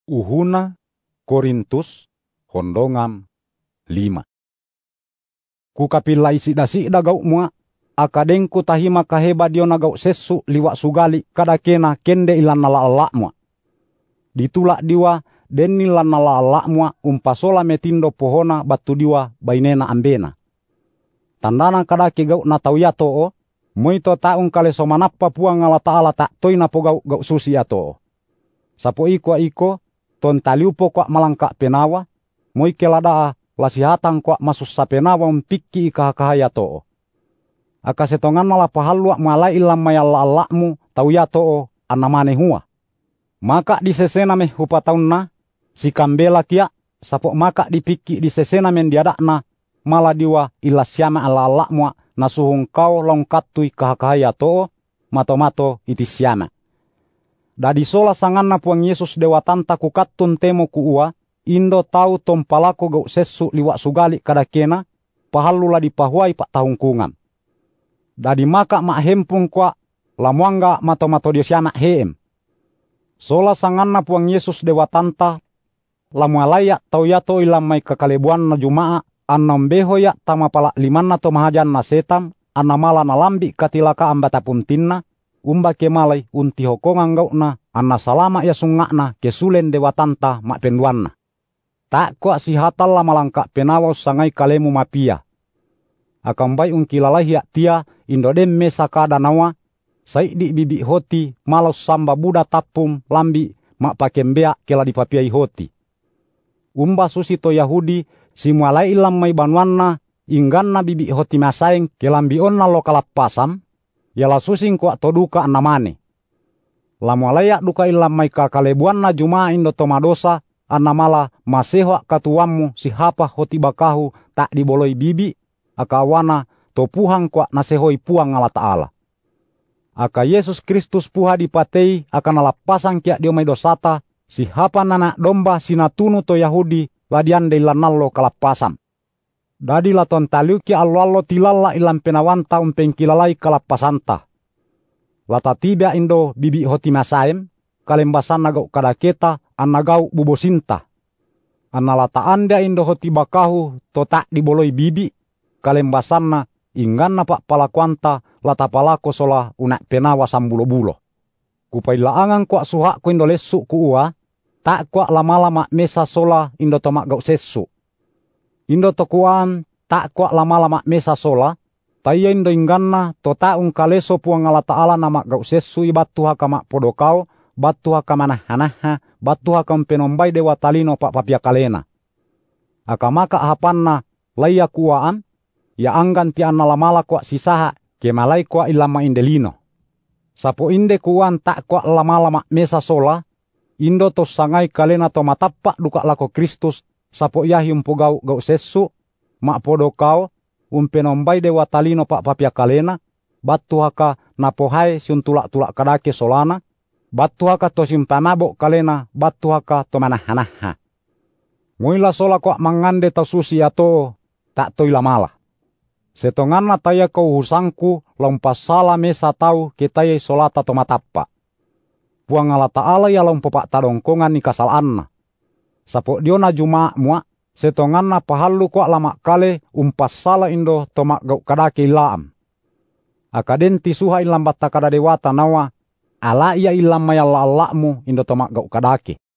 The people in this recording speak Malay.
Uhuna Korintus hondongan 5. Kukapila isida-sida gau mua, akadengku tahima kaheba dio na gau sesu liwa sugali kadakena kende ilan nala mua. Ditulak diwa deni lan nala mua umpasola metindo pohona batu diwa bainena ambena. Tandana kadake gau na tauyato o, moito taung kale somanappa puang ala taala tak toina po gau susi ato. Sapo iko ton taliupo kwa malangka penawa, moi keladaa lasihatang kwa masus sa penawa mpikki ikahakahaya to. Akasetongan nala pahalua malai ilam mayalla Allahmu tauyato o anamane hua. Maka disesena meh hupataunna, si kambela kia, sapo maka dipikki disesena men diadakna, mala diwa ilasyama ala Allahmu nasuhung kau longkatui kahakahaya to, mato-mato itisyama. Dadi sola sanganna puang Yesus dewatanta kukattun temo kuua, indo tau tompalako gau sesu liwa sugali kadakena, pahallula dipahuai pak tahungkungan. Dadi maka mak hempung kwa, lamuangga mato-mato diosyama heem. Sola sanganna puang Yesus dewatanta, lamualaya tau yato ilam may kakalebuan na jumaa, annambeho ya tamapala limanna to mahajan na setam, annamala na lambi katilaka ambatapun tinna, umba kemalai unti hokongang gau na anna salama ya sungakna kesulen dewatanta mak penduanna. Tak kwa si hatalla malangka penawaw sangai kalemu mapia. Akambai ungkilalai tia indodem mesa kada nawa, saidi bibi hoti malos samba buda tapum lambi mak pakembea kela dipapiai hoti. Umba susi to Yahudi si mualai ilam may banwanna ingganna bibi hoti masaeng kelambi onna lo kalapasam, yala susing kwa toduka anamane. Lamualaya duka ilam may kakalebuan na jumaa indo tomadosa, anamala masehwa katuamu si hapa hoti bakahu tak diboloi bibi, akawana topuhang kwa nasehoi puang ala taala. Aka Yesus Kristus puha dipatei akan alapasang kia dio may dosata, si hapa nana domba sinatunu to Yahudi ladian de lanallo kalapasam. Dadi laton taliu ki allo tilalla ilam penawanta umpengkilalai kalapasanta. Lata tibia indo bibi hoti masaem, kalembasan nagau kadaketa annagau bubosinta. Annalata anda indo hoti bakahu totak diboloi bibi, kalembasanna ingganna pak palakwanta lata palako sola unak penawa sambulo-bulo. Kupailaangan kwa suhak ko indo lesu kuua, tak kwa lama-lama mesa sola indo tomak gau sesu. Indo tokuan tak kwa lama-lama mesa sola, taya indo ingganna to taung kaleso puang ala taala nama gau sesu ibatu haka mak podokau, batu haka manah-hanaha, batu haka mpenombai dewa talino pak papia kalena. Akamaka hapanna laya kuaan, ya anggan ti anna lamala kwa sisaha kemalai kwa ilama indelino. Sapo inde kuan tak kwa lama-lama mesa sola, indo to sangai kalena to matappa duka lako Kristus, sapo yahi umpugau gau sesu, mak podokau, umpenombai dewa talino pak papia kalena, batu haka napohai siuntulak-tulak kadake solana, batu haka to simpamabo kalena, batu haka to manah-hanaha. Muila sola kwa mangande tau susi ato, tak toila mala. Setonganna taya kau husangku lompasala mesa tau ketaya solata to matappa. Puang ala taala ya lompopak tadongkongan ni kasal anna. Sapo diona jumaa mua, setonganna pahallu kwa lama kale umpasala indo tomak gau kadake ilaam. Akadenti suha ilam batta kada dewata nawa, ala iya ilam mayalla Allahmu indo tomak gau kadake.